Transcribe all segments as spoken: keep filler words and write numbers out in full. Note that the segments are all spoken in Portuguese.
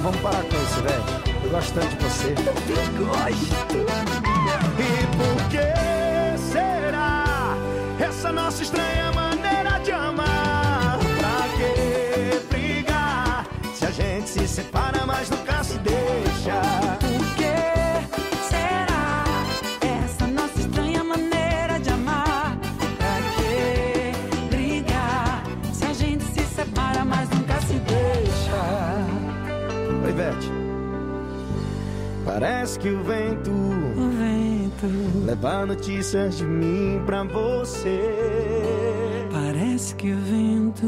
vamos parar com isso, velho. Eu gosto tanto de você. Eu gosto. E por que será essa nossa estranha maneira de amar? Pra que brigar se a gente se separa, mas nunca se deixa? Por que será essa nossa estranha maneira de amar? Pra que brigar se a gente se separa, mas nunca se deixa? Oi, Vete. Parece que o vento, O vento leva notícias de mim pra você. parece que o vento.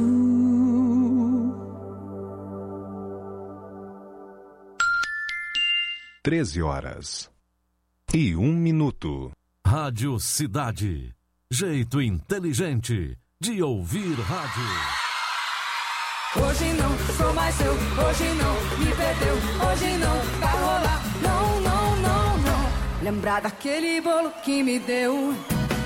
treze horas e um minuto. Rádio Cidade. Jeito inteligente de ouvir rádio. Hoje não sou mais seu, hoje não me perdeu, hoje não vai rolar, não, não, não, não. Lembrar daquele bolo que me deu,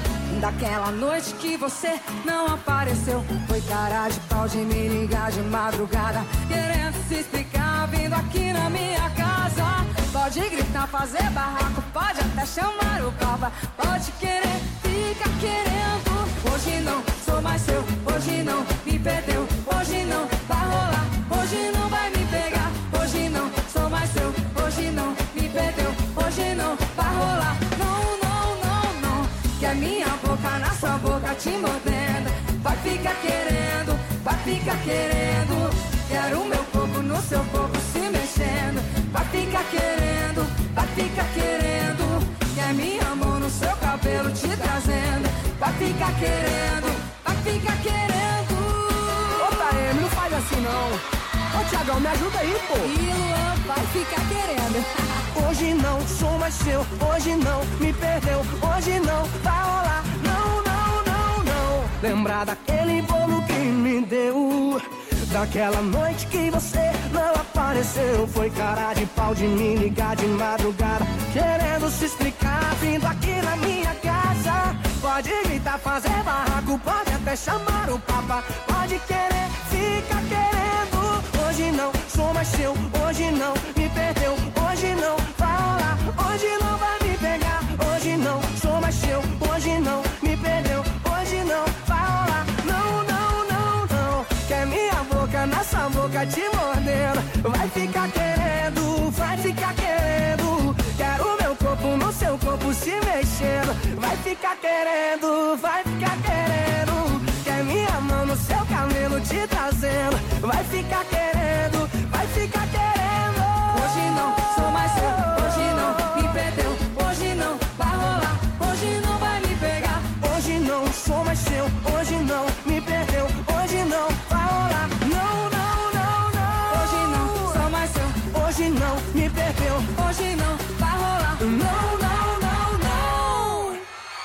daquela noite que você não apareceu. Foi cara de pau de me ligar de madrugada, querendo se explicar, vindo aqui na minha casa. Pode gritar, fazer barraco, pode até chamar o papa, pode querer, fica querendo. Hoje não sou mais seu, hoje não me perdeu, hoje não vai rolar, hoje não vai me pegar. Hoje não sou mais seu, hoje não me perdeu, hoje não vai rolar, não, não, não, não. Que é minha boca na sua boca te mordendo, vai ficar querendo, vai ficar querendo. Quero meu corpo no seu corpo se mexendo, vai ficar querendo, vai ficar querendo. Quer minha mão no seu cabelo te trazendo, vai ficar querendo, vai ficar querendo. Ô, Taeme, não faz assim não. Ô, Thiagão, me ajuda aí, pô. E Luan vai ficar querendo. Hoje não sou mais seu, hoje não me perdeu, hoje não vai rolar, não, não, não, não. Lembrar daquele bolo que me deu, daquela noite que você não apareceu. Foi cara de pau de me ligar de madrugada, querendo se explicar, vindo aqui na minha casa. Pode gritar, fazer barraco, pode até chamar o papa, pode querer, fica querendo. Hoje não sou mais seu, hoje não me perdeu, hoje não vai rolar, hoje não vai me pegar. Hoje não sou mais seu, hoje não me perdeu, hoje não vai rolar, não, não, não, não. Quer minha boca nessa boca te mordendo, vai ficar querendo, vai ficar querendo. Quero meu corpo no seu corpo se mexendo, vai ficar querendo, vai ficar querendo. Quer minha mão no seu cabelo te trazendo, vai ficar querendo, vai ficar querendo. Hoje não sou mais seu, hoje não me perdeu, hoje não vai rolar, hoje não vai me pegar. Hoje não sou mais seu, hoje não me perdeu, hoje não vai rolar, não, não, não, não. Hoje não sou mais seu, hoje não me perdeu, hoje não vai rolar, não, não, não, não.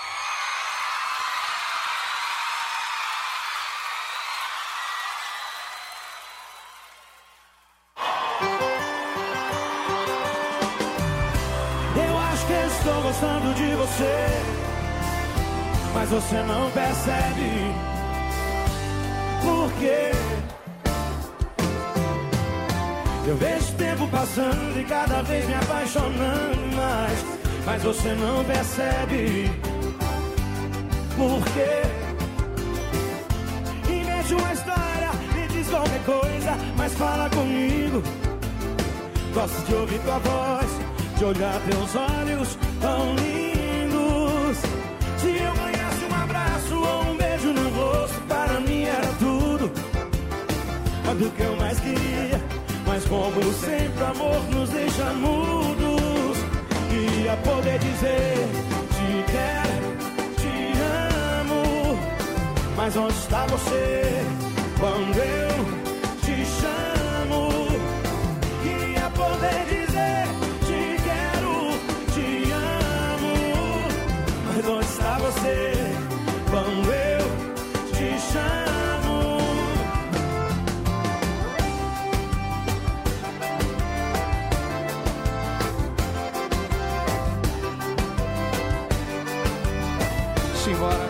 Eu acho que estou gostando de você, mas você não percebe. Por quê? Eu vejo o tempo passando e cada vez me apaixonando mais, mas você não percebe. Por quê? Invente uma história, me diz qualquer coisa, mas fala comigo. Gosto de ouvir tua voz, de olhar teus olhos tão lindos. Se eu ganhasse um abraço ou um beijo no rosto, para mim era tudo. Quando o que eu mais queria, mas como sempre o amor nos deixa mudos. Queria poder dizer te quero, te amo, mas onde está você quando eu te chamo? Queria poder dizer te quero, te amo, mas onde está você quando eu te chamo? Simbora,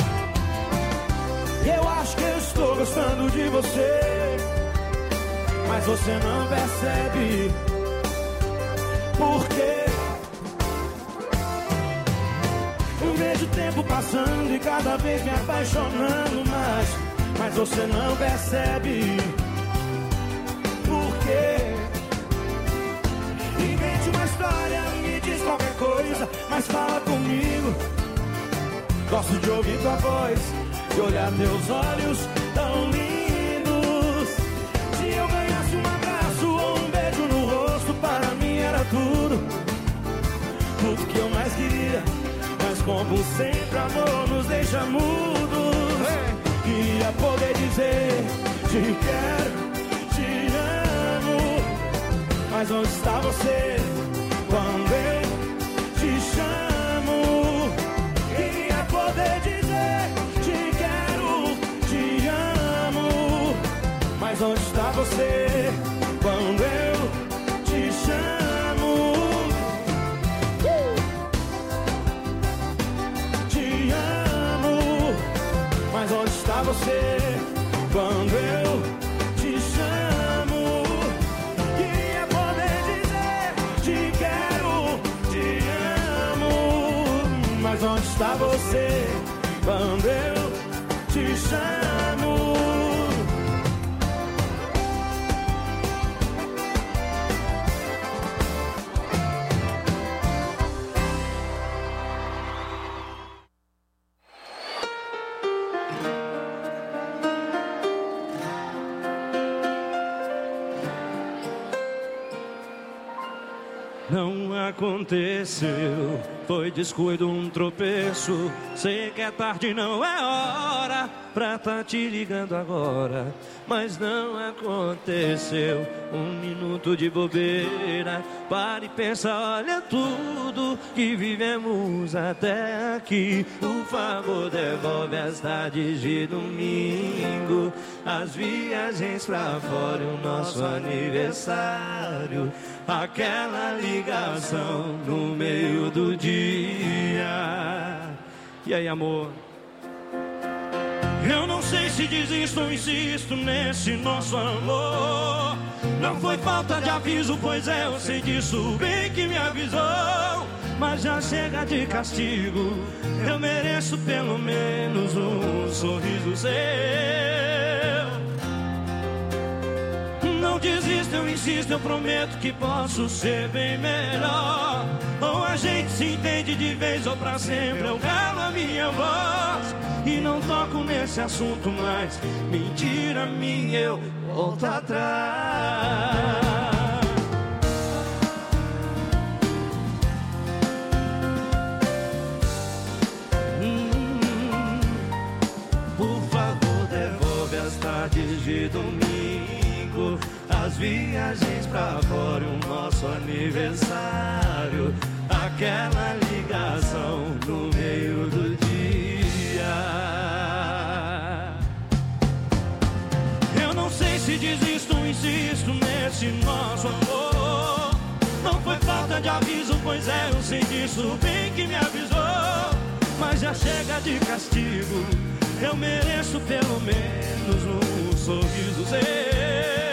eu acho que eu estou gostando de você, mas você não percebe. Por quê? Eu vejo o tempo passando e cada vez me apaixonando mais, mas você não percebe. Por quê? Invente uma história, me diz qualquer coisa, mas fala comigo. Gosto de ouvir tua voz, de olhar teus olhos tão lindos. Se eu ganhasse um abraço ou um beijo no rosto, para mim era tudo, tudo que eu mais queria. Mas como sempre, amor nos deixa mudos. Queria poder dizer te quero, te amo, mas onde está você quando eu te chamo? Queria poder dizer te quero, te amo, mas onde está você quando eu te chamo? Te amo, mas onde está você quando eu te chamo? Queria poder dizer te quero, te amo, mas onde está você quando eu te chamo? Não aconteceu, foi descuido, um tropeço. Sei que é tarde, não é hora pra tá te ligando agora, mas não aconteceu. Um minuto de bobeira, para e pensa, olha tudo que vivemos até aqui. Por favor, devolve as tardes de domingo, as viagens pra fora, o nosso aniversário, aquela ligação no meio do dia. E aí, amor? Eu não sei se desisto ou insisto nesse nosso amor. Não foi falta de aviso, pois é, eu sei disso, bem que me avisou. Mas já chega de castigo, eu mereço pelo menos um sorriso seu. Não desisto, eu insisto, eu prometo que posso ser bem melhor. Ou a gente se entende de vez ou pra sempre, eu calo a minha voz e não toco nesse assunto mais. Mentira minha, eu volto atrás. hum, Por favor, devolve as tardes de domingo, as viagens pra fora, o nosso aniversário, aquela ligação no meio do dia. Eu não sei se desisto ou insisto nesse nosso amor. Não foi falta de aviso, pois é, eu sei disso, bem que me avisou. Mas já chega de castigo, eu mereço pelo menos um sorriso seu.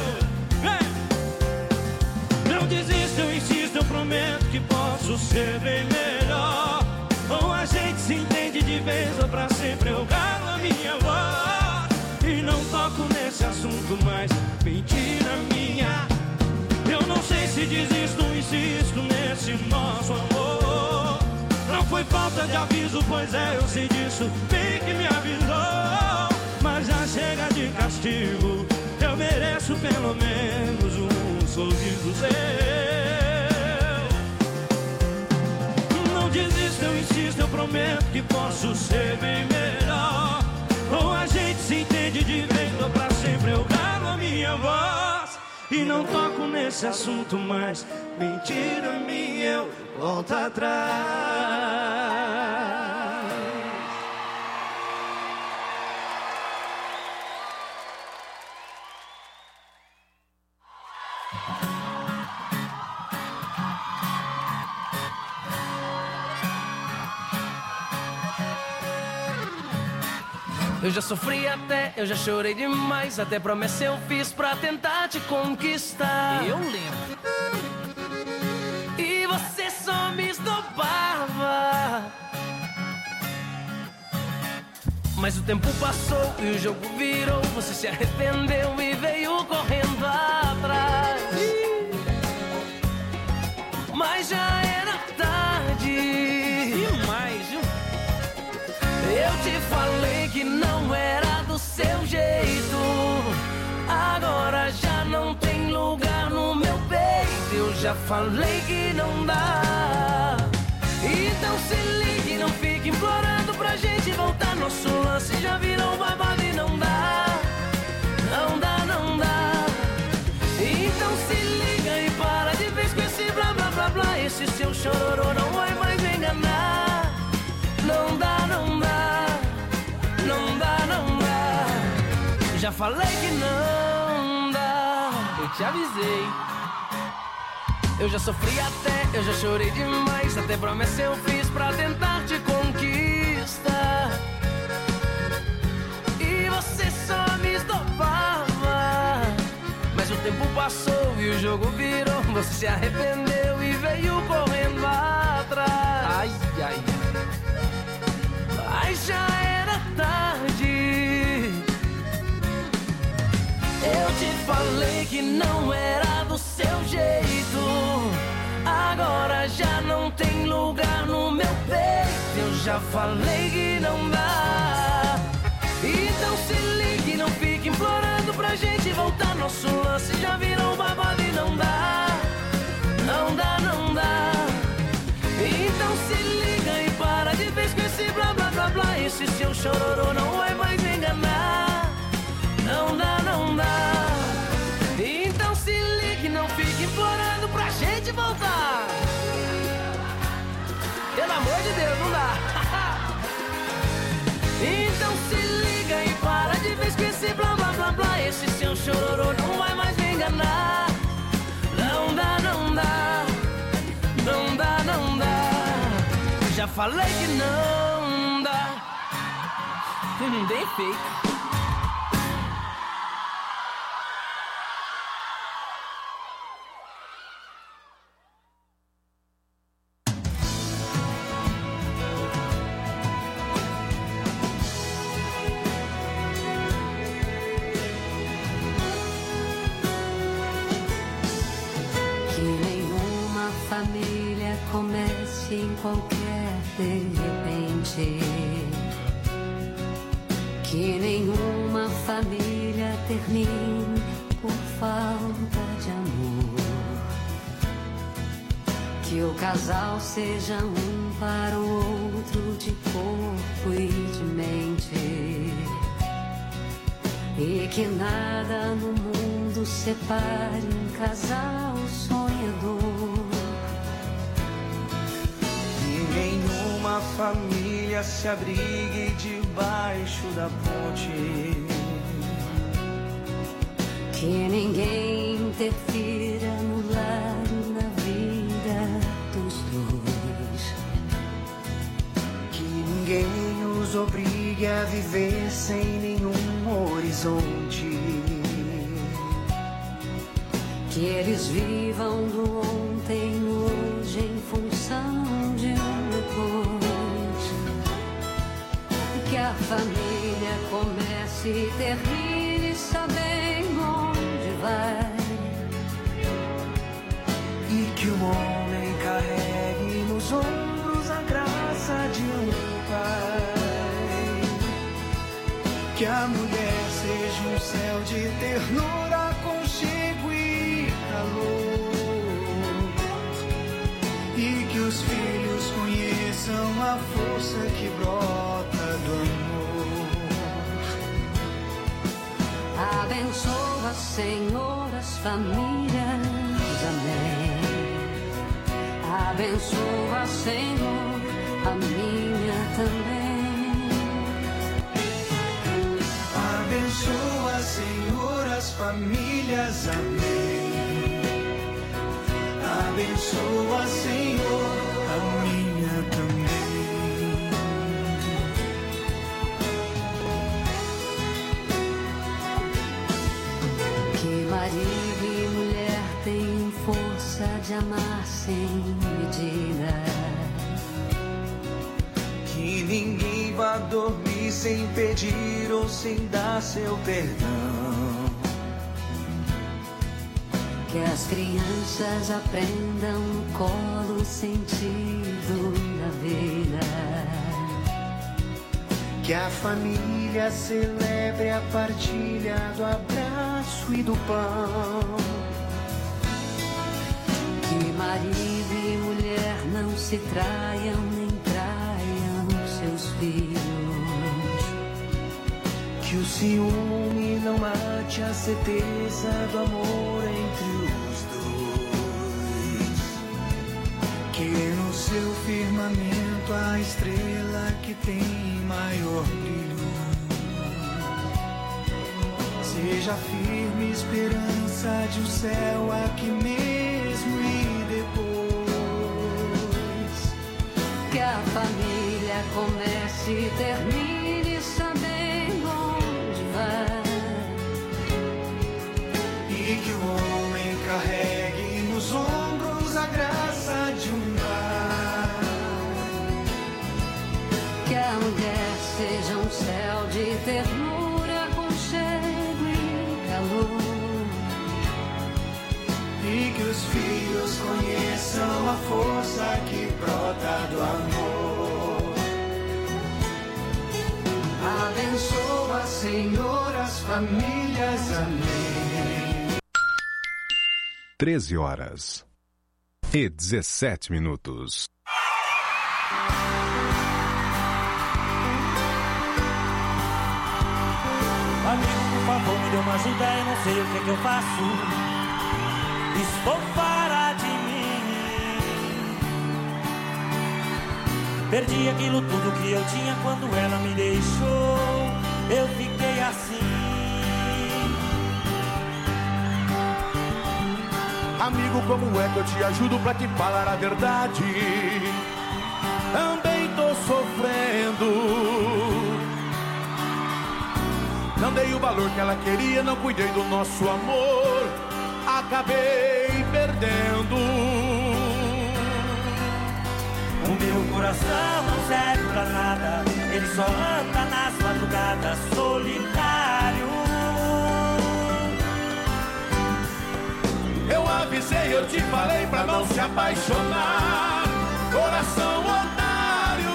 Não desisto, eu insisto, eu prometo que posso ser bem melhor. Ou a gente se entende de vez ou pra sempre, eu calo a minha voz e não toco nesse assunto mais. Mentira minha, eu não sei se desisto ou insisto nesse nosso amor. Não foi falta de aviso, pois é, eu sei disso, bem que me avisou. Mas já chega de castigo, eu mereço pelo menos um sorriso seu. Não desisto, eu insisto, eu prometo que posso ser bem melhor. Ou a gente se entende de vez ou pra sempre, eu calo a minha voz e não toco nesse assunto mais. Mentira minha, eu volto atrás. Eu já sofri até, eu já chorei demais. Até promessa eu fiz pra tentar te conquistar. Eu lembro. E você só me esnobava. Mas o tempo passou e o jogo virou. Você se arrependeu e veio correndo atrás. Mas já era tarde. Demais, viu? Eu te falei que não era do seu jeito. Agora já não tem lugar no meu peito. Eu já falei que não dá. Então se ligue, não fique implorando pra gente voltar. Nosso lance já virou babado e não dá. Não dá, não dá. Então se liga e para de vez com esse blá blá blá blá. Esse seu chororô não vai mais me enganar. Não dá, não dá. Não dá, não dá. Já falei que não dá. Eu te avisei. Eu já sofri até, eu já chorei demais. Até promessa eu fiz pra tentar te conquistar. E você só me esnobava. Mas o tempo passou e o jogo virou. Você se arrependeu e veio correndo atrás. Ai, ai. Mas já era tarde. Eu te falei que não era do seu jeito. Agora já não tem lugar no meu peito. Eu já falei que não dá. Então se ligue, não fique implorando pra gente voltar. Nosso lance já virou babado e não dá. Não dá, não dá. Então se liga e para de vez com esse blá blá blá blá. Esse seu chororô não vai mais me enganar. Não dá, não dá. Então se ligue, não fique implorando pra gente voltar. Pelo amor de Deus, não dá. Então se liga e para de vez com esse blá blá blá blá. Esse seu chororô não vai mais me enganar. Não dá, não dá. Não dá, não dá. Já falei que não dá. Hum, bem feito. Família comece em qualquer de repente. Que nenhuma família termine por falta de amor. Que o casal seja um para o outro de corpo e de mente. E que nada no mundo separe um casal sonhador. Nenhuma família se abrigue debaixo da ponte. Que ninguém interfira no lar e na vida dos dois. Que ninguém os obrigue a viver sem nenhum horizonte. Que eles vivam do ontem hoje em função de um depois. Que a família comece e termine sabendo onde vai. E que o homem carregue nos ombros a graça de um pai. Que a mulher seja um céu de ternura, aconchego e calor. E que os filhos conheçam a força que brota do amor. Abençoa, Senhor, as famílias, amém. Abençoa, Senhor, a minha também. Abençoa, Senhor, as famílias, amém. Abençoa, Senhor, a minha também. marido e mulher têm força de amar sem medida. Que ninguém vá dormir sem pedir ou sem dar seu perdão. Que as crianças aprendam no colo o sentido da vida. Que a família celebre a partilha do abraço e do pão. Que marido e mulher não se traiam nem traiam seus filhos. Que o ciúme não mate a certeza do amor entre os dois. Que no seu firmamento a estrela que tem maior brilho seja firme esperança de um céu aqui mesmo e depois. Que a família comece e termine sabendo onde vai. E que o homem carregue nos ombros a graça de um lar. Que a mulher seja um céu de ternura, aconchego e calor. E que os filhos conheçam a força que brota do amor. Abençoa, Senhor, as famílias. Amém. treze horas e dezessete minutos. Amigo, por favor, me dê uma ajuda, eu não sei o que é que eu faço. Estou fora de mim. Perdi aquilo tudo que eu tinha quando ela me deixou. Eu fiquei assim. Amigo, como é que eu te ajudo pra te falar a verdade? Também tô sofrendo. Não dei o valor que ela queria, não cuidei do nosso amor. Acabei perdendo. O meu coração não serve pra nada. Ele só anda nas madrugadas solitário. Eu avisei, eu te falei pra não se apaixonar. Coração otário.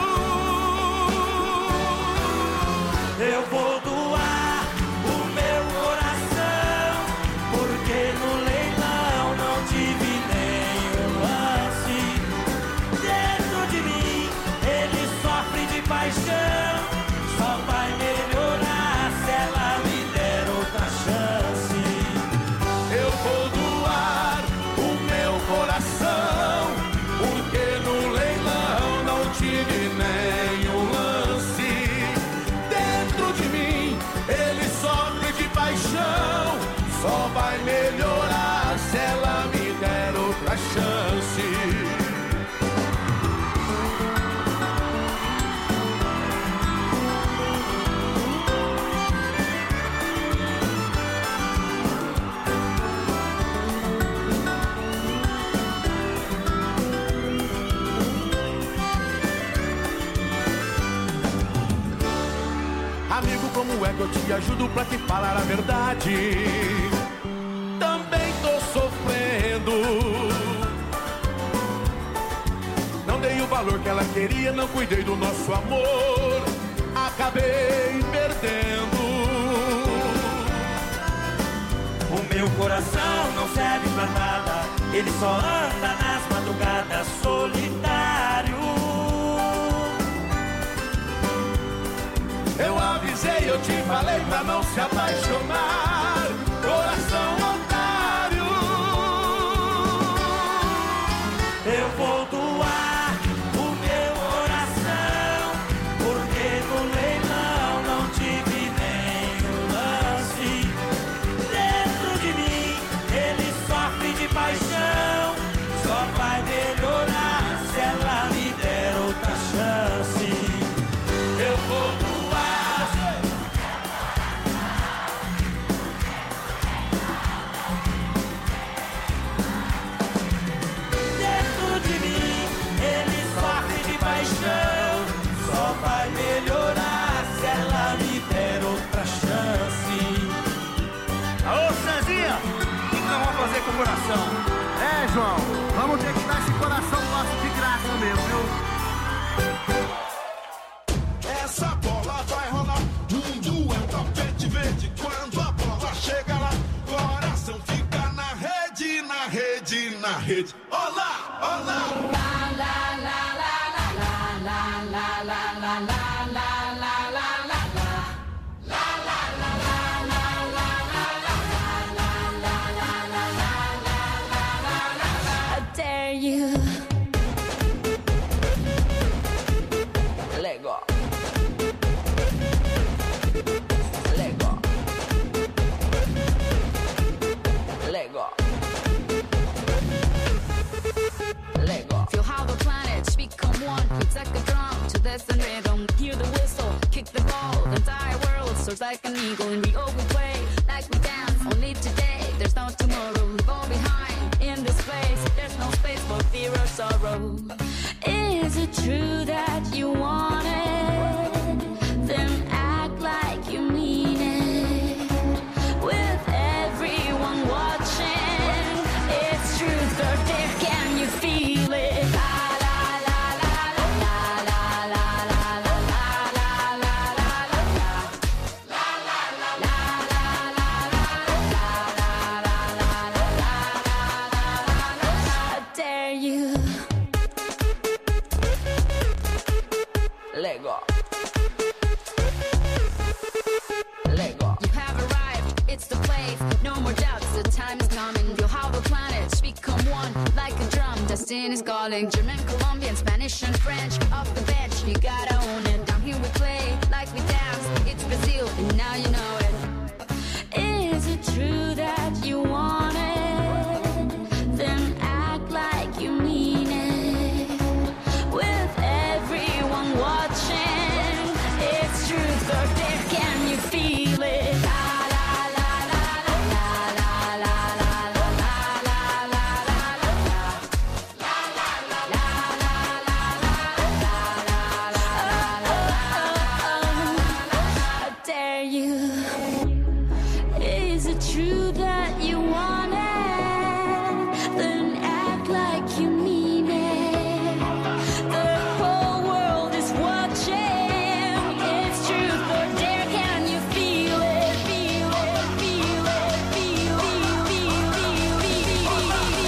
Eu vou doar o meu coração, porque no leilão não tive nenhum lance. Dentro de mim ele sofre de paixão. Só vai melhorar se ela me der outra chance. Eu vou doar o meu coração, porque no leilão não tive nenhum lance. Dentro de mim ele sofre de paixão. Só vai melhorar se ela me der outra chance. Amigo, como é que eu te ajudo pra te falar a verdade? Também tô sofrendo. Não dei o valor que ela queria, não cuidei do nosso amor. Acabei perdendo. O meu coração não serve pra nada. Ele só anda nas madrugadas solitário. Eu avisei, eu te falei pra não se apaixonar. Coração otário. Eu vou doar o meu coração, porque no leilão não tive nenhum lance. Dentro de mim ele sofre de paixão. Só vai melhorar se ela me der outra chance. Eu vou doar vida, então vamos fazer com o coração. É, João, vamos ter que dar esse coração nosso de graça mesmo, viu? Essa bola vai rolar, mundo é um tapete verde. Quando a bola chega lá, coração fica na rede, na rede, na rede. Olá, olá. La la la la la la la la la la la la la la. You Lego Lego Lego Lego. Feel how the planets become one. It's like a drum to this and rhythm. Hear the whistle, kick the ball. The entire world soars like an eagle. And we all we play like we dance. Only today, there's no tomorrow. We fall behind in this place. There's no space for fear or sorrow. Is it true that you want it? Then act like you mean it. With everyone watching, it's truth or dare. Can you feel it? La la la la la la la la la la la la la la. La la la la la la la la la la. I dare you. Lego. Lego. You have arrived, it's the place. No more doubts, the time is coming. Feel how the planets become one, like a drum. Destiny's calling. German, Colombian, Spanish, and French. Off the bench, you gotta own it. Down here we play like we dance. It's Brazil, and now you know it. Is it true that you want it? Then act like you mean it. With everyone watching, it's truth or dare. Can you feel it? La la la la la la la la la la la la la. La la la la la la la la. I dare you. Is it true that you want it? Then act like you mean it. The whole world is watching. It's truth or dare. Can you feel it? Feel it, feel it, feel it, feel it, feel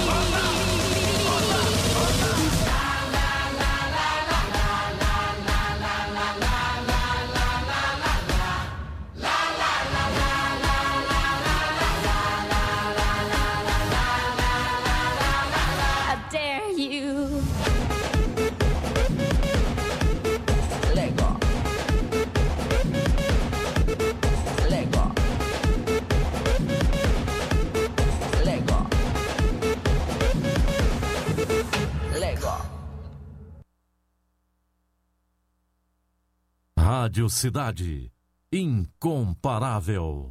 it. La la la la la la la la la la la la la la la. La la la la la la la la la la la la la. I dare you. Lego. Lego. Lego. Lego. Rádio Cidade. Incomparável.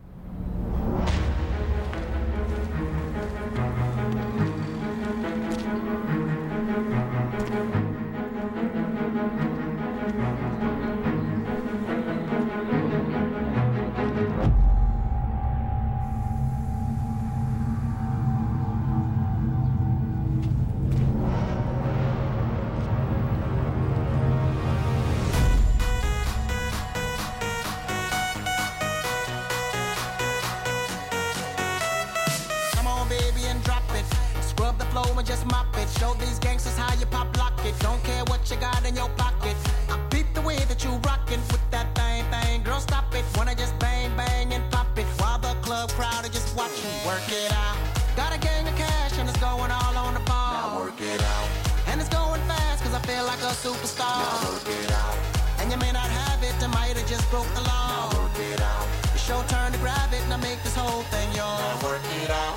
Come on, baby, and drop it. Scrub the flow and just mop it. Show these gangsters how you pop lock it. Don't care what you got in your pocket. I beat the way that you rockin' with that thing, thing. Girl, stop it. Wanna just bang, bang, and pop it. While the club crowd are just watching. Work it out. Got a gang of cash and it's going all on the ball. Now work it out. And it's going fast cause I feel like a superstar. Now work it out. And you may not have it, I might have just broke the law. Now work it out. It's your turn to grab it and I make this whole thing yours. Now work it out.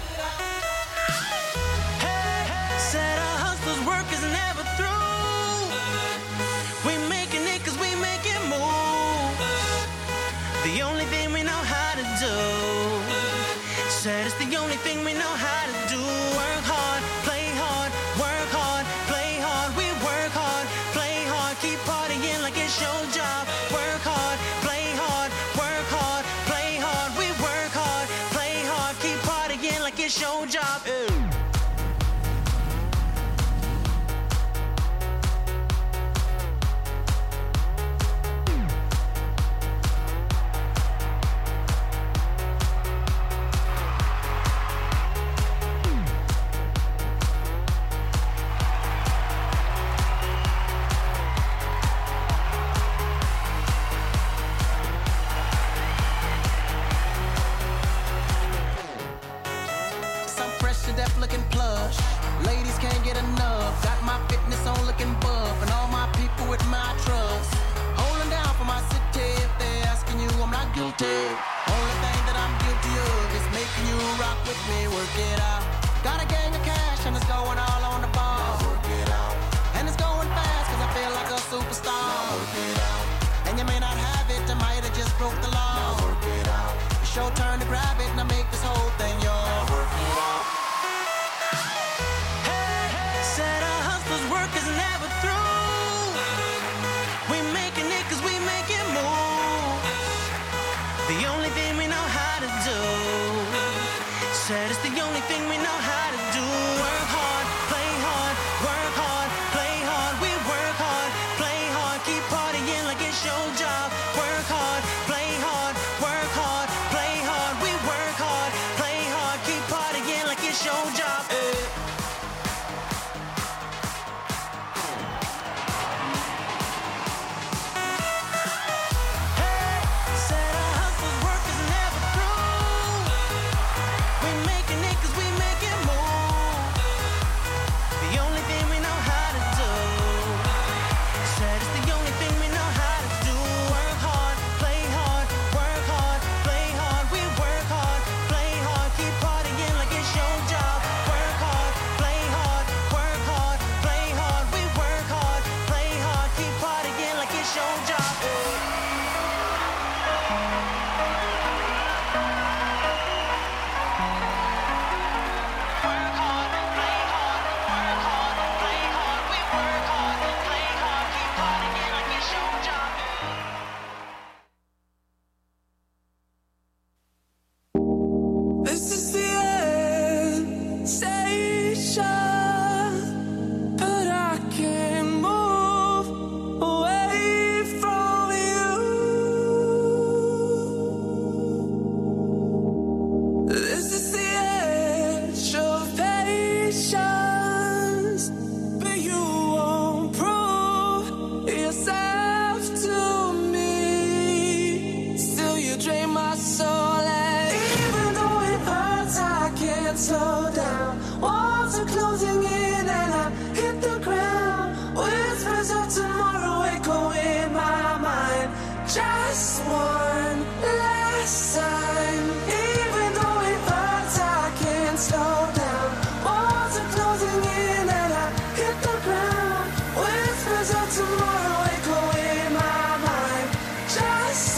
Hey, said a hustler's work is never through. We making it cause we make it move. The only thing we know how to do. Said it's the only thing we know how to do. Work hard, play hard, work hard, play hard. We work hard, play hard, keep partying like it's your job. Work hard, play hard, work hard, play hard. We work hard, play hard, keep partying. it's your job. Ew.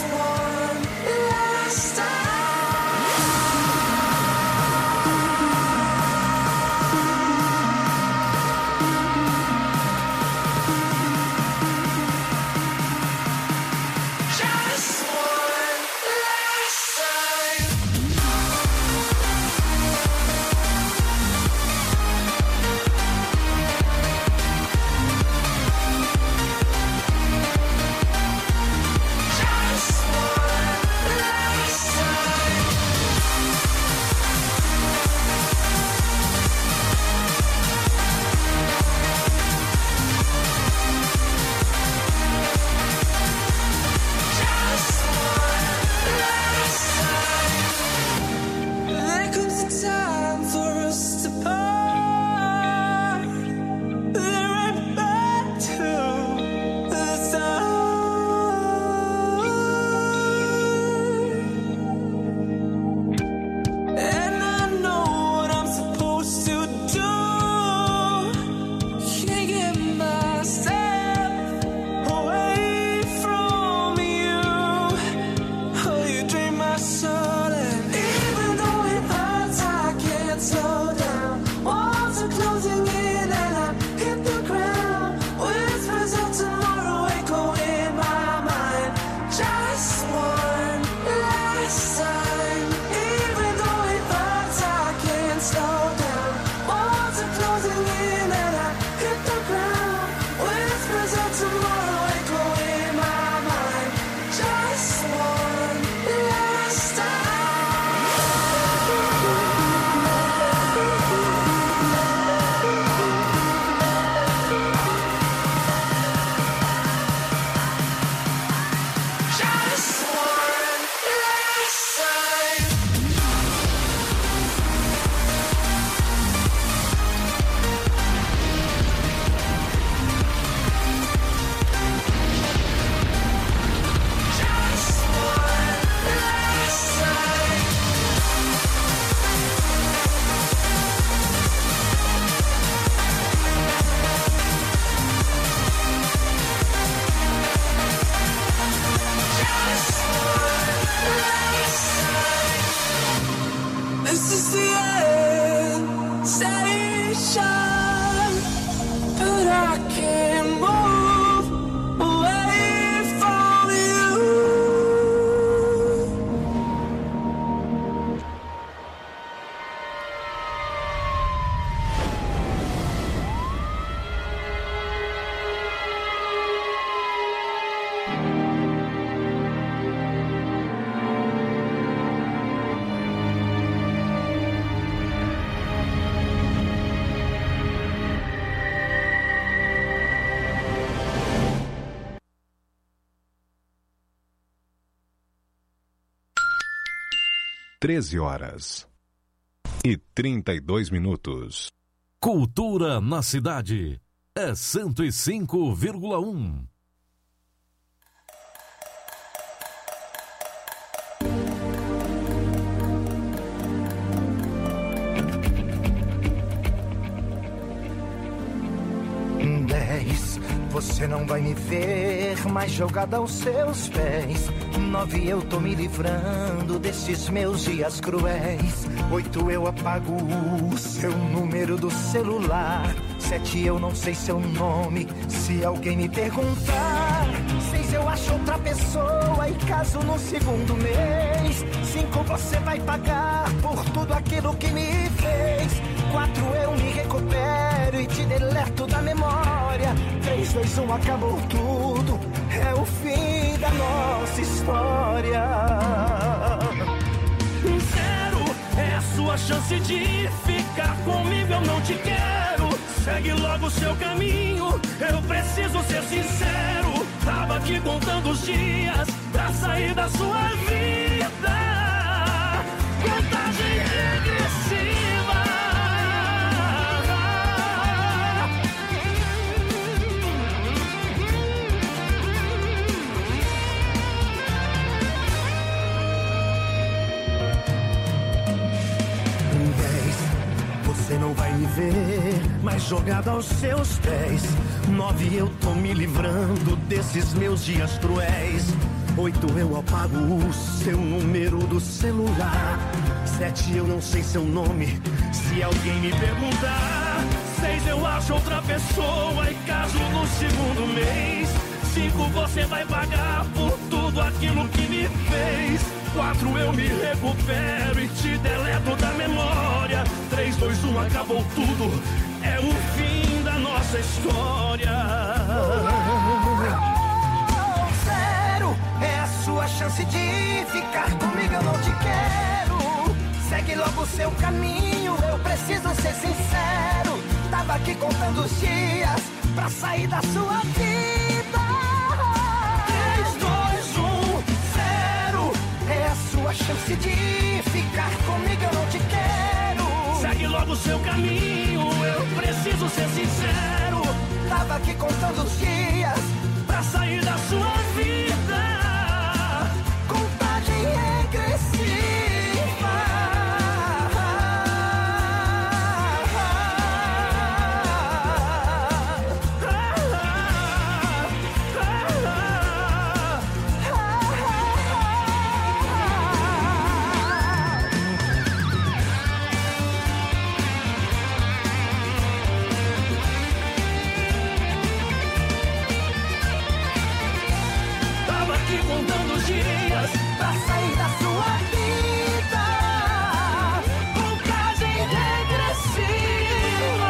One last time. the end station, but I can't move away from you. treze horas e trinta e dois minutos. Cultura na cidade é cento e cinco vírgula um. Dez, você não vai me ver mais jogada aos seus pés. Nove, eu tô me livrando desses meus dias cruéis. Oito, eu apago o seu número do celular. Sete, eu não sei seu nome, se alguém me perguntar. Seis, eu acho outra pessoa e caso no segundo mês. Cinco, você vai pagar por tudo aquilo que me fez. Quatro, eu me recupero e te deleto da memória. Três, dois, um, acabou tudo. É o fim da nossa história. Zero é a sua chance de ficar comigo, eu não te quero. Segue logo o seu caminho, eu preciso ser sincero. Tava aqui contando os dias pra sair da sua vida. Contagem regressiva. Você não vai me ver mais jogada aos seus pés. Nove, eu tô me livrando desses meus dias cruéis. Oito, eu apago o seu número do celular. Sete, eu não sei seu nome, se alguém me perguntar. Seis, eu acho outra pessoa e caso no segundo mês. Cinco, você vai pagar por tudo aquilo que me fez. Quatro, eu me recupero e te deleto da memória. Três, dois, um, acabou tudo. É o fim da nossa história. Zero é a sua chance de ficar comigo, eu não te quero. Segue logo o seu caminho, eu preciso ser sincero. Tava aqui contando os dias pra sair da sua vida. Três, dois, um, zero é a sua chance de ficar comigo, eu não te quero. Segue logo o seu caminho, eu preciso ser sincero. Tava aqui contando os dias pra sair da sua vida. Contagem regressiva. Contando os dias pra sair da sua vida. Contagem regressiva.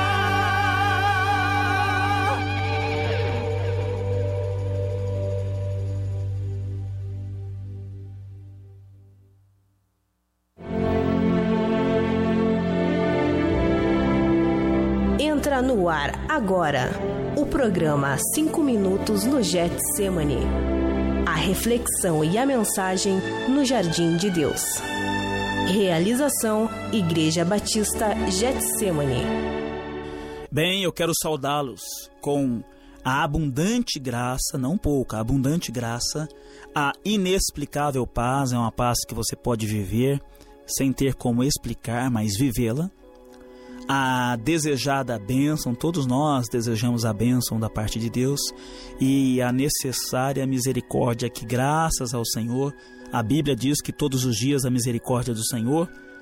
Entra no ar agora o programa cinco minutos no Getsemane. A reflexão e a mensagem no Jardim de Deus. Realização Igreja Batista Getsemane. Bem, eu quero saudá-los com a abundante graça, não pouca, a abundante graça, a inexplicável paz, é uma paz que você pode viver sem ter como explicar, mas vivê-la. A desejada bênção, todos nós desejamos a bênção da parte de Deus, e a necessária misericórdia que, graças ao Senhor, a Bíblia diz que todos os dias a misericórdia do Senhor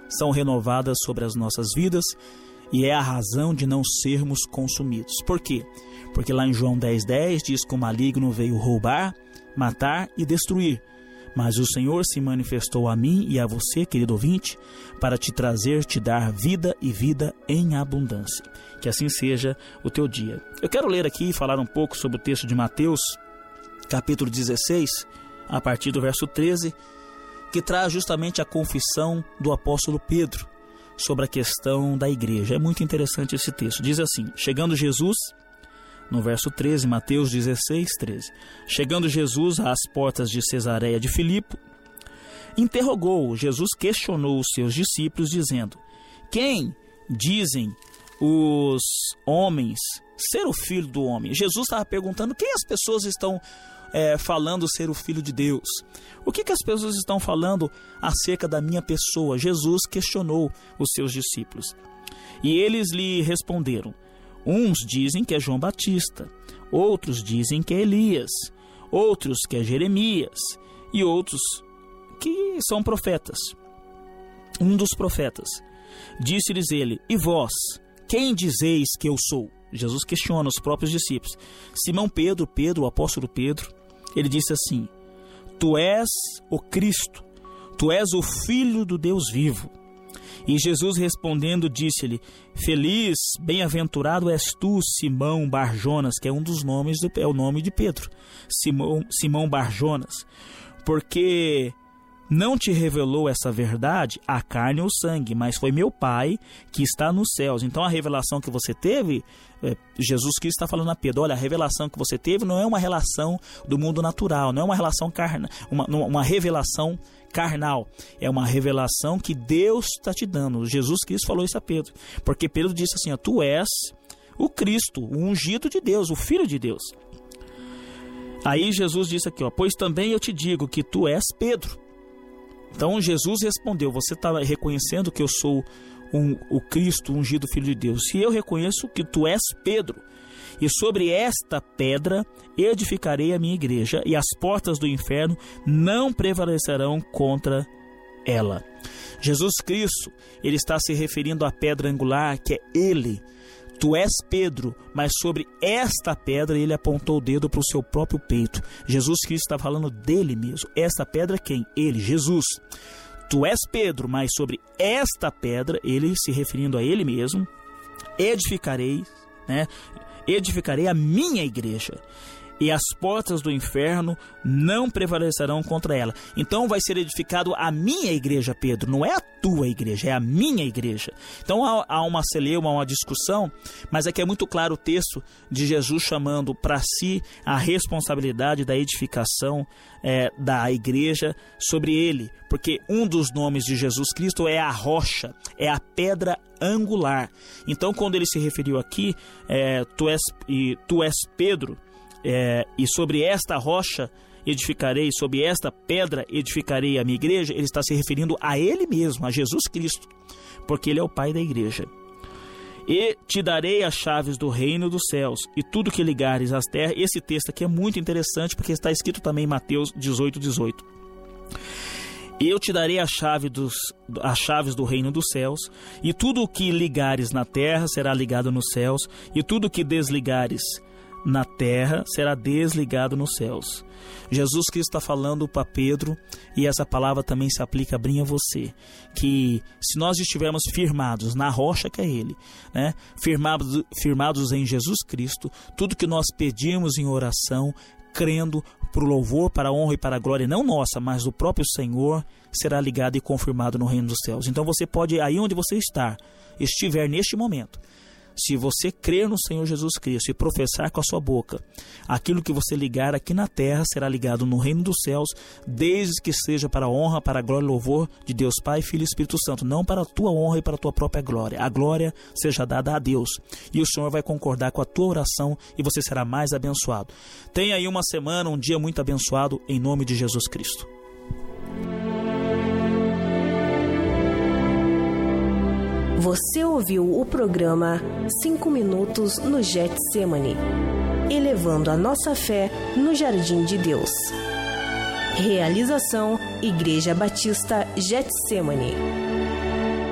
são renovadas sobre as nossas vidas e é a razão de não sermos consumidos. Por quê? Porque lá em João dez, dez diz que o maligno veio roubar, matar e destruir. Mas o Senhor se manifestou a mim e a você, querido ouvinte, para te trazer, te dar vida e vida em abundância. Que assim seja o teu dia. Eu quero ler aqui e falar um pouco sobre o texto de Mateus, capítulo dezesseis, a partir do verso treze, que traz justamente a confissão do apóstolo Pedro sobre a questão da igreja. É muito interessante esse texto. Diz assim: chegando Jesus, no verso treze, Mateus dezesseis, treze. Chegando Jesus às portas de Cesareia de Filipe, interrogou, Jesus questionou os seus discípulos, dizendo: quem dizem os homens ser o filho do homem? Jesus estava perguntando quem as pessoas estão é, falando ser o filho de Deus. O que, que as pessoas estão falando acerca da minha pessoa? Jesus questionou os seus discípulos. E eles lhe responderam: uns dizem que é João Batista, outros dizem que é Elias, outros que é Jeremias e outros que são profetas. Um dos profetas. Disse-lhes ele: e vós, quem dizeis que eu sou? Jesus questiona os próprios discípulos. Simão Pedro, Pedro, o apóstolo Pedro, ele disse assim: tu és o Cristo, tu és o Filho do Deus vivo. E Jesus respondendo disse-lhe: feliz, bem-aventurado és tu, Simão Barjonas, que é um dos nomes, do, é o nome de Pedro, Simão, Simão Barjonas, porque não te revelou essa verdade a carne ou sangue, mas foi meu Pai que está nos céus. Então a revelação que você teve, é, Jesus Cristo está falando a Pedro: olha, a revelação que você teve não é uma relação do mundo natural, não é uma relação carnal, uma, uma revelação carnal, é uma revelação que Deus está te dando. Jesus Cristo falou isso a Pedro, porque Pedro disse assim: ó, tu és o Cristo, o ungido de Deus, o Filho de Deus. Aí Jesus disse aqui, ó, pois também eu te digo que tu és Pedro. Então Jesus respondeu: você está reconhecendo que eu sou um, o Cristo, o ungido Filho de Deus, e eu reconheço que tu és Pedro, e sobre esta pedra edificarei a minha igreja, e as portas do inferno não prevalecerão contra ela. Jesus Cristo, ele está se referindo à pedra angular, que é ele. Tu és Pedro, mas sobre esta pedra ele apontou o dedo para o seu próprio peito. Jesus Cristo está falando dele mesmo. Esta pedra quem? Ele, Jesus. Tu és Pedro, mas sobre esta pedra, ele se referindo a ele mesmo, edificarei, né? Edificarei a minha igreja, e as portas do inferno não prevalecerão contra ela. Então vai ser edificado a minha igreja, Pedro, não é a tua igreja, é a minha igreja. Então há, há uma celeuma, uma discussão, mas aqui é muito claro o texto de Jesus chamando para si a responsabilidade da edificação é, da igreja sobre ele, porque um dos nomes de Jesus Cristo é a rocha, é a pedra angular. Então quando ele se referiu aqui, é, tu, és, e, tu és Pedro, É, e sobre esta rocha edificarei, sobre esta pedra edificarei a minha igreja, ele está se referindo a ele mesmo, a Jesus Cristo, porque ele é o Pai da igreja. E te darei as chaves do reino dos céus, e tudo que ligares às terras. Esse texto aqui é muito interessante, porque está escrito também em Mateus dezoito, dezoito. Eu te darei a chave dos, as chaves do reino dos céus, e tudo o que ligares na terra será ligado nos céus, e tudo o que desligares na terra será desligado nos céus. Jesus Cristo está falando para Pedro, e essa palavra também se aplica bem a você, que se nós estivermos firmados na rocha que é Ele, né? firmados, firmados em Jesus Cristo, tudo que nós pedimos em oração, crendo para o louvor, para a honra e para a glória, não nossa, mas do próprio Senhor, será ligado e confirmado no reino dos céus. Então você pode, aí onde você está, estiver neste momento, se você crer no Senhor Jesus Cristo e professar com a sua boca, aquilo que você ligar aqui na terra será ligado no reino dos céus, desde que seja para a honra, para a glória e louvor de Deus Pai, Filho e Espírito Santo, não para a tua honra e para a tua própria glória. A glória seja dada a Deus, e o Senhor vai concordar com a tua oração, e você será mais abençoado. Tenha aí uma semana, um dia muito abençoado, em nome de Jesus Cristo. Você ouviu o programa cinco minutos no Getsemane, elevando a nossa fé no Jardim de Deus. Realização Igreja Batista Getsemane.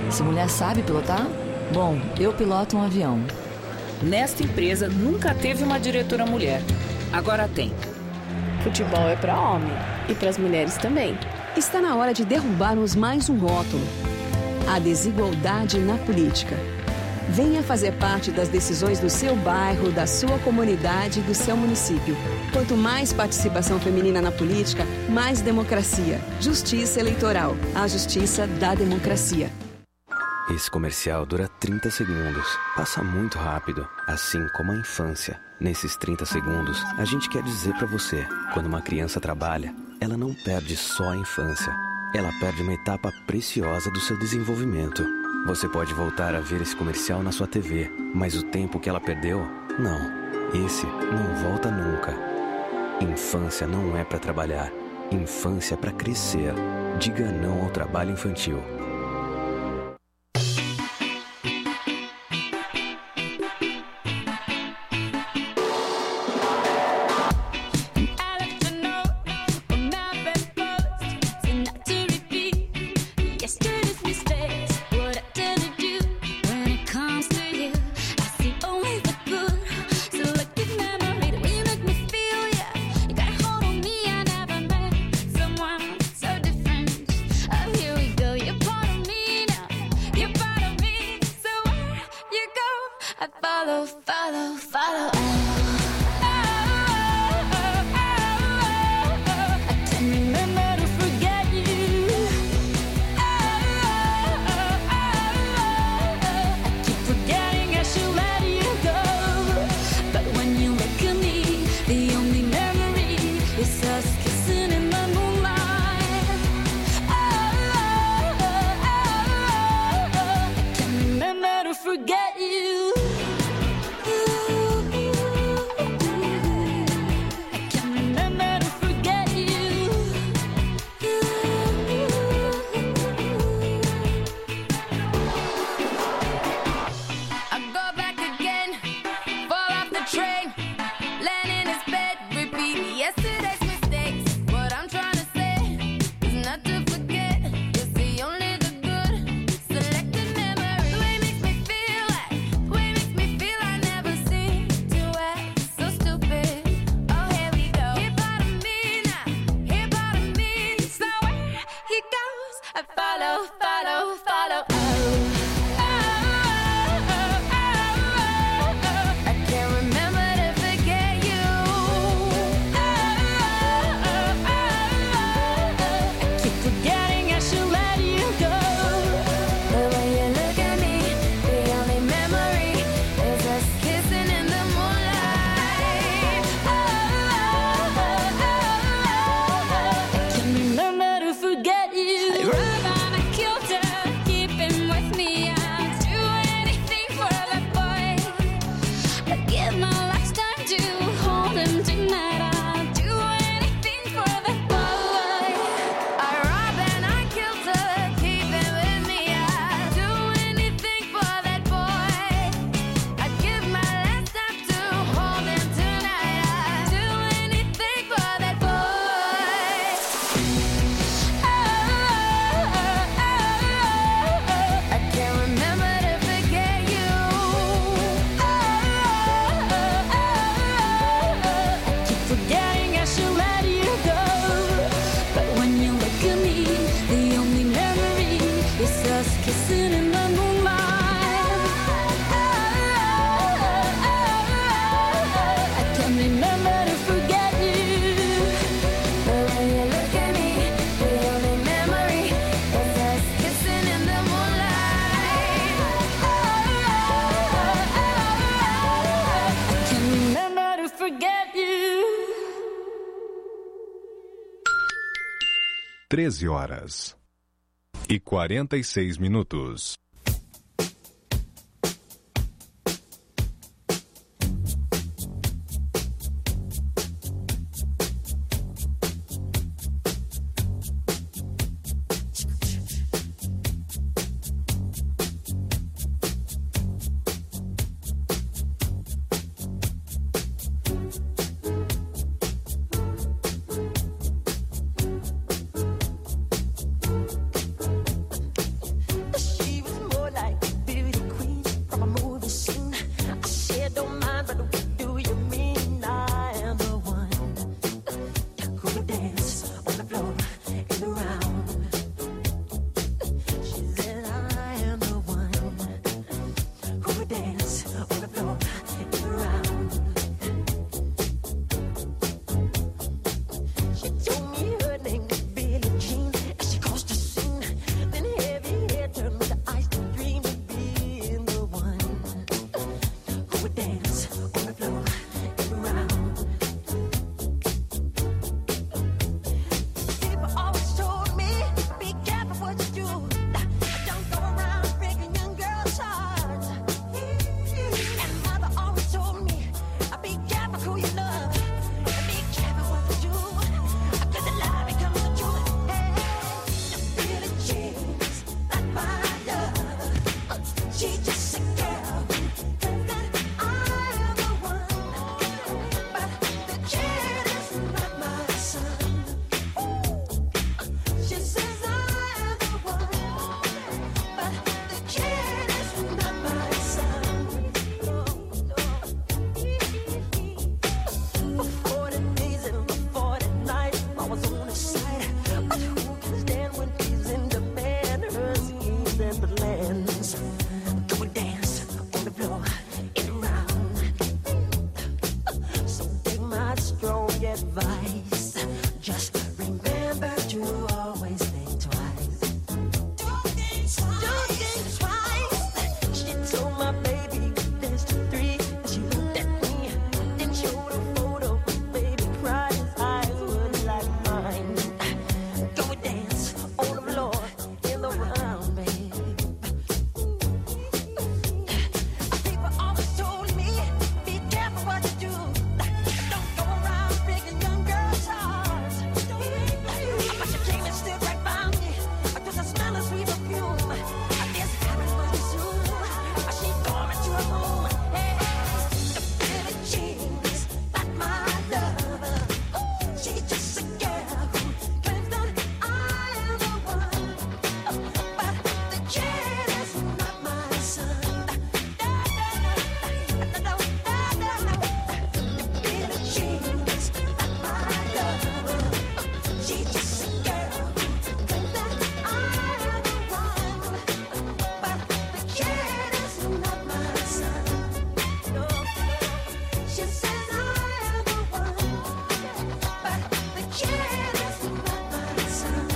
Se mulher sabe pilotar? Bom, eu piloto um avião. Nesta empresa nunca teve uma diretora mulher. Agora tem. Futebol é para homem e para as mulheres também. Está na hora de derrubarmos mais um rótulo: a desigualdade na política. Venha fazer parte das decisões do seu bairro, da sua comunidade e do seu município. Quanto mais participação feminina na política, mais democracia. Justiça Eleitoral. A justiça da democracia. Esse comercial dura trinta segundos. Passa muito rápido, assim como a infância. Nesses trinta segundos, a gente quer dizer pra você: quando uma criança trabalha, ela não perde só a infância. Ela perde uma etapa preciosa do seu desenvolvimento. Você pode voltar a ver esse comercial na sua T V, mas o tempo que ela perdeu, não. Esse não volta nunca. Infância não é pra trabalhar. Infância é pra crescer. Diga não ao trabalho infantil. treze horas e quarenta e seis minutos. She was dance. Go and dance on the floor and around. So take my strong advice. Just remember to always think twice. Don't think twice. Don't think twice. She told my baby there's two, three. She looked at me, then showed a photo. Baby cried, his eyes were like mine. Go and dance on the floor in the round, babe. People always told me, be careful what you do. Don't go around breaking young girls' hearts. But she came and stood right by me. Does I smell a sweet perfume? This happened pretty soon. She tore me to her room. Hey, the Billie Jean's not my lover. She's just a girl who claims that I am the one. But the kid is not my son. No, no, no, no, no. The Billie Jean's not my lover. She's just a girl who claims that I am the one. But the kid is not my son. No, she says I am the one. But the kid is not my son.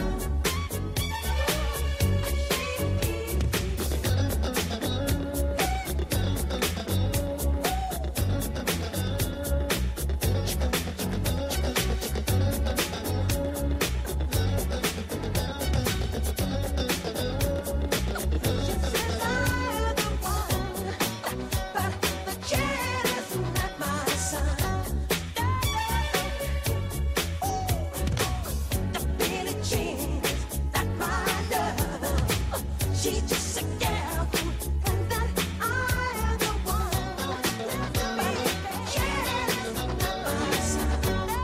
She's just a girl who claims that I am the one. But the kid is not my son.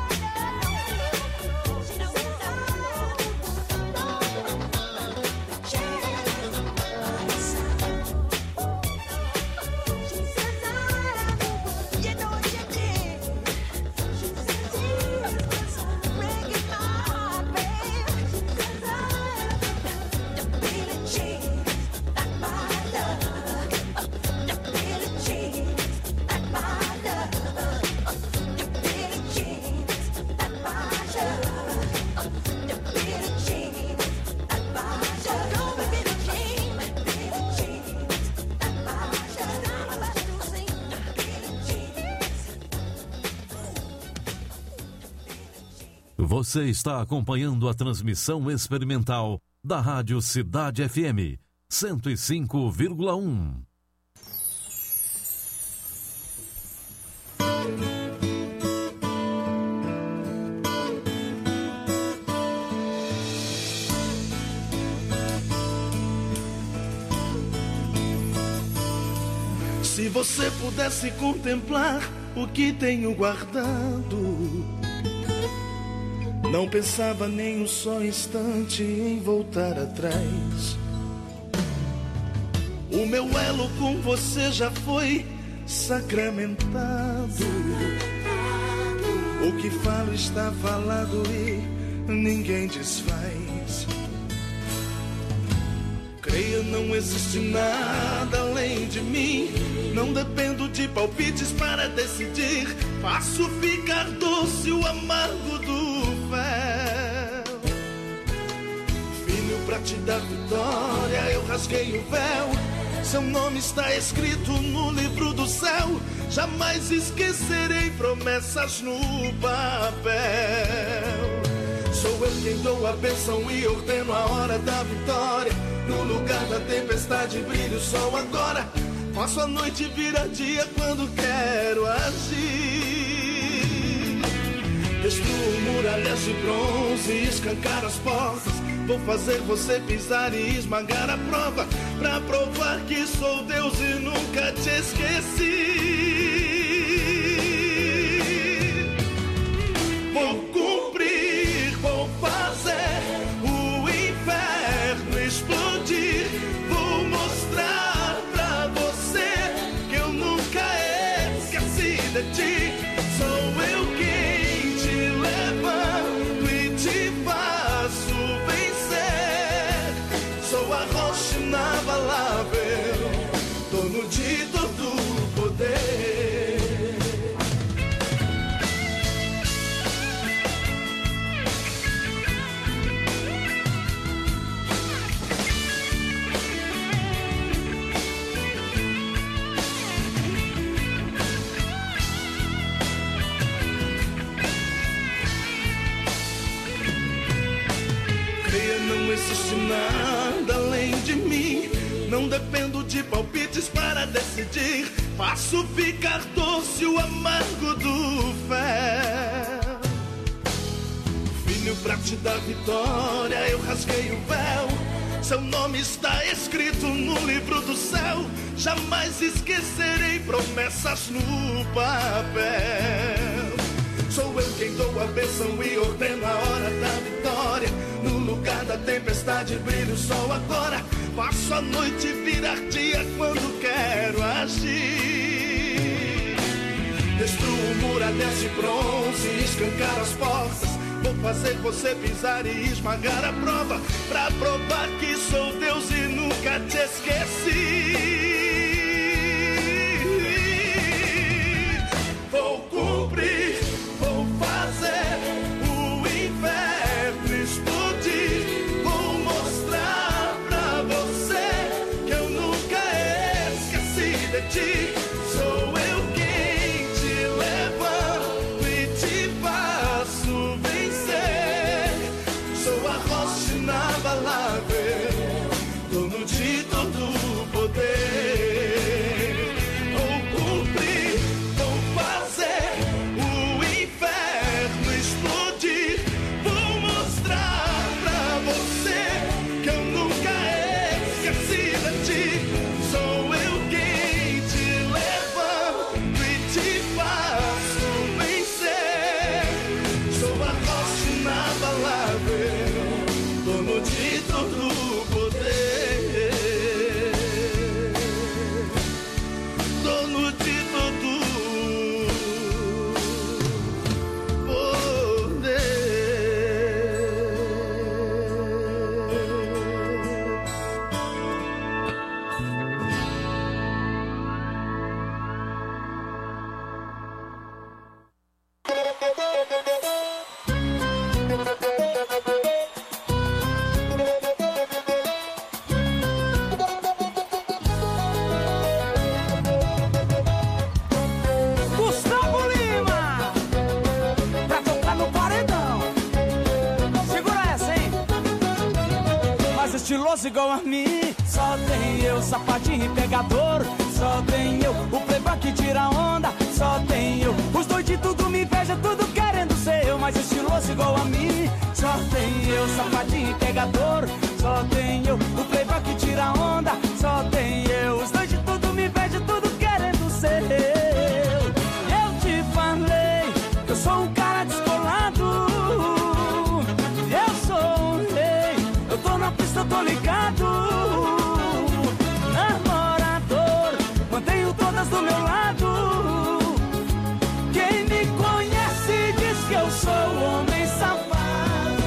She knows that I am the one. The kid is not my son. She says I am the one. You know what you did. She says he's my son. Breaking my heart, babe. She says I am the Billie Jean. Você está acompanhando a transmissão experimental da Rádio Cidade F M cento e cinco vírgula um. Se você pudesse contemplar o que tenho guardado, não pensava nem um só instante em voltar atrás. O meu elo com você já foi sacramentado. O que falo está falado e ninguém desfaz. Creia, não existe nada além de mim. Não dependo de palpites para decidir. Faço ficar doce o amargo do véu. Filho, pra te dar vitória, eu rasguei o véu. Seu nome está escrito no livro do céu. Jamais esquecerei promessas no papel. Sou eu quem dou a bênção e ordeno a hora da vitória. No lugar da tempestade brilha o sol agora. Faço a noite virar dia quando quero agir. Destruo muralhas de bronze e escancar as portas. Vou fazer você pisar e esmagar a prova, pra provar que sou Deus e nunca te esqueci. Vou cumprir, vou fazer o inferno explodir. Vou mostrar pra você que eu nunca esqueci de ti. Sou eu quem te levanto e te faço vencer. Sou a rocha inabalável Não dependo de palpites para decidir. Faço ficar doce o amargo do fel. Filho, pra te dar vitória, eu rasguei o véu. Seu nome está escrito no livro do céu. Jamais esquecerei promessas no papel. Sou eu quem dou a bênção e ordeno a hora da vitória. No lugar da tempestade brilha o sol agora. Faço a noite virar dia quando quero agir. Destruo muralhas de bronze e escancar as portas. Vou fazer você pisar e esmagar a prova, pra provar que sou Deus e nunca te esqueci. Vou cumprir, vou fazer o inferno explodir. Vou mostrar pra você que eu nunca esqueci de ti. Sou eu quem te levanto e te faço vencer. Sou a rocha inabalável, dono de todo o poder. Vou cumprir, vou fazer o inferno explodir. Vou mostrar pra você que eu nunca esqueci de ti. Sou eu quem te levanto e te faço vencer. Sou a rocha inabalável, dono de todo o poder. Dono de todo o poder. Gustavo Lima, pra tocar no paredão. Segura essa, hein? Mas estiloso igual a mim, só tem eu, safadinho e pegador. Só tem eu, o playboy que tira onda. Só tem eu, os doidos tudo me inveja, tudo querendo ser eu. Mas estiloso igual a mim, só tem eu, safadinho e pegador. Só tem eu, o playboy que tira onda. Só tem eu, os doidos tudo me inveja, tudo querendo ser eu. Eu te falei que eu sou um cara descolado. Eu sou um rei, eu tô na pista, eu tô ligado. Namorador, mantenho todas do meu lado. Quem me conhece diz que eu sou homem safado.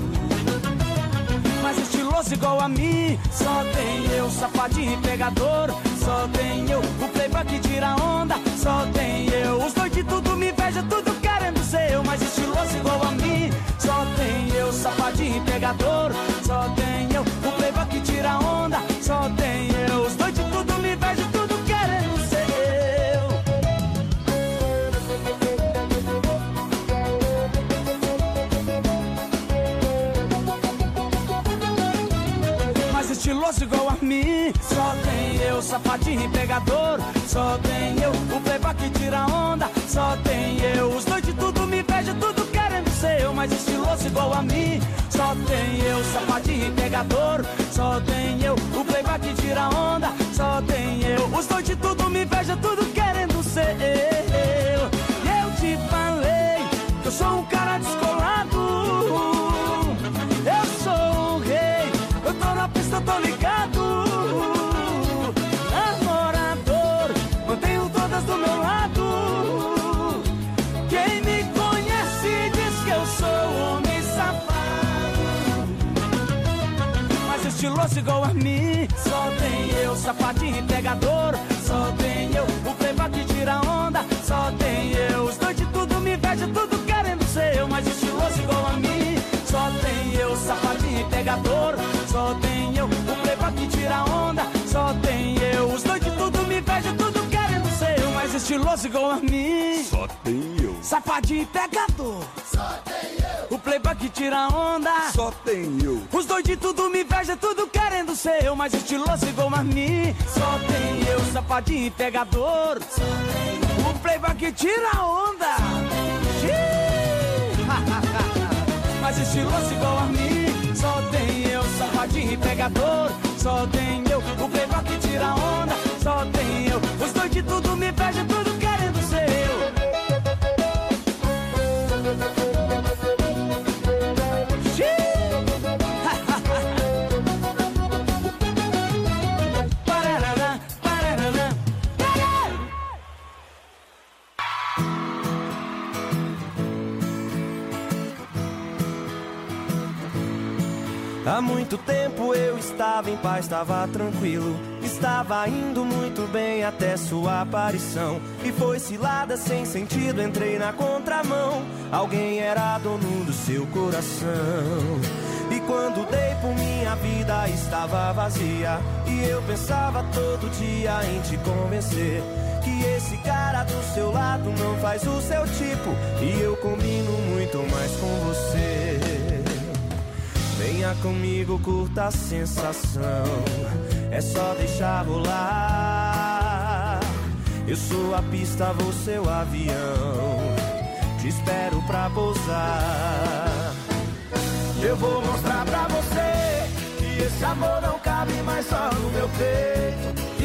Mas estiloso igual a mim, só tem eu, safadinho e pegador. Só tem eu, o playboy que tira onda. Só tem eu, os doidos tudo me inveja, tudo querendo ser eu. Mas estiloso igual a mim, só tem eu, safadinho e pegador. Só tem eu, o playboy que tira onda. Só tem eu, os doidos tudo me inveja, tudo querendo ser eu. Mas estiloso igual a mim, só tem eu, safadinho e pegador. Só tem eu, o playboy que tira onda. Só tem eu, os doidos tudo me inveja, tudo querendo ser eu. Mas estiloso igual a mim, só tem eu, safadinho e pegador. Só tem eu, o playboy que tira onda. Só tem eu, os doidos tudo me inveja, tudo querendo ser eu. E eu te falei que eu sou um cara descolado. Eu sou um rei, eu tô na pista, eu tô ligado. Namorador, mantenho todas do meu lado. Quem me conhece diz que eu sou homem safado. Mas estiloso igual a mim, só tem eu, safadinho e pegador. Só tem eu, o playboy que tira onda. Só tem eu, os doidos tudo me inveja, tudo querendo ser eu. Mas estiloso igual a mim, só tem eu, safadinho e pegador. Só tem eu, o playboy que tira onda. Só tem eu, os doidos tudo me inveja, tudo querendo ser eu. Mas estiloso igual a mim. Só tem eu. Safadinho e pegador. Só tem eu. O playboy que tira onda. Só tem eu. Os doidos tudo me inveja, tudo querendo ser eu. Mas estiloso igual a mim. Só tem eu. Safadinho e pegador. Só tem eu. O playboy que tira onda. Mas estiloso igual a mim. Só tem eu. Safadinho e pegador. Só tem eu. O playboy que tira onda. Só tem eu. Os doidos tudo me inveja, tudo querendo ser eu. Há muito tempo eu estava em paz, estava tranquilo. Estava indo muito bem até sua aparição. E foi cilada sem sentido, entrei na contramão. Alguém era dono do seu coração. E quando dei por minha vida estava vazia. E eu pensava todo dia em te convencer que esse cara do seu lado não faz o seu tipo. E eu combino muito mais com você. Venha comigo, curta a sensação. É só deixar rolar. Eu sou a pista, você o avião. Te espero pra pousar. Eu vou mostrar pra você que esse amor não cabe mais só no meu peito.